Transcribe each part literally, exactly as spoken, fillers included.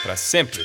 pra sempre.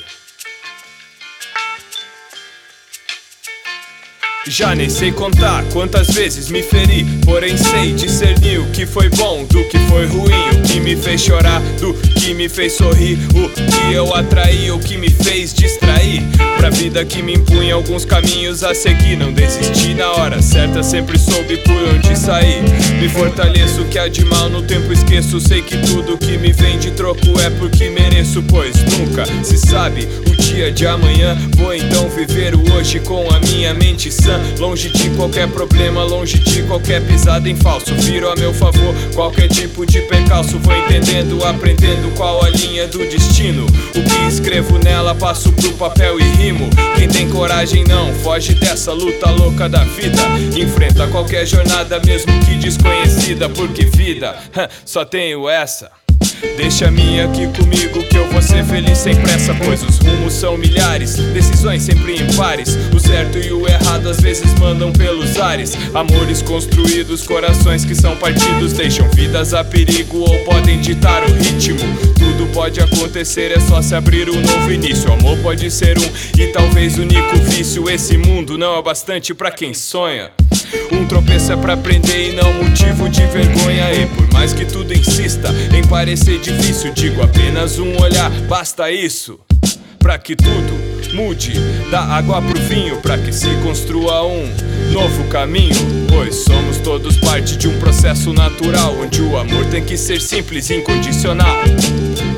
Já nem sei contar quantas vezes me feri, porém sei discernir o que foi bom do que foi ruim, o que me fez chorar do que me fez sorrir, o que eu atraí, o que me fez distrair, pra vida que me impunha alguns caminhos a seguir. Não desisti na hora certa, sempre soube por onde sair. Me fortaleço, o que há de mal no tempo esqueço. Sei que tudo que me vem de troco é porque mereço, pois nunca se sabe o dia de amanhã. Vou então viver o hoje com a minha mente sã, longe de qualquer problema, longe de qualquer pisada em falso. Viro a meu favor qualquer tipo de percalço. Vou entendendo, aprendendo qual a linha do destino. O que escrevo nela passo pro papel e rimo. Quem tem coragem não foge dessa luta louca da vida. Enfrenta qualquer jornada mesmo que desconhecida, porque vida, só tenho essa. Deixa a minha aqui comigo que eu vou ser feliz sem pressa, pois os rumos são milhares, decisões sempre impares. O certo e o errado às vezes mandam pelos ares. Amores construídos, corações que são partidos, deixam vidas a perigo ou podem ditar o ritmo. Tudo pode acontecer, é só se abrir um novo início. O amor pode ser um e talvez único vício. Esse mundo não é bastante pra quem sonha. Um tropeço é pra aprender e não motivo de vergonha. E por mais que tudo insista em parecer difícil, digo apenas um olhar, basta isso pra que tudo mude, da água pro vinho, pra que se construa um novo caminho. Pois somos todos parte de um processo natural, onde o amor tem que ser simples e incondicional.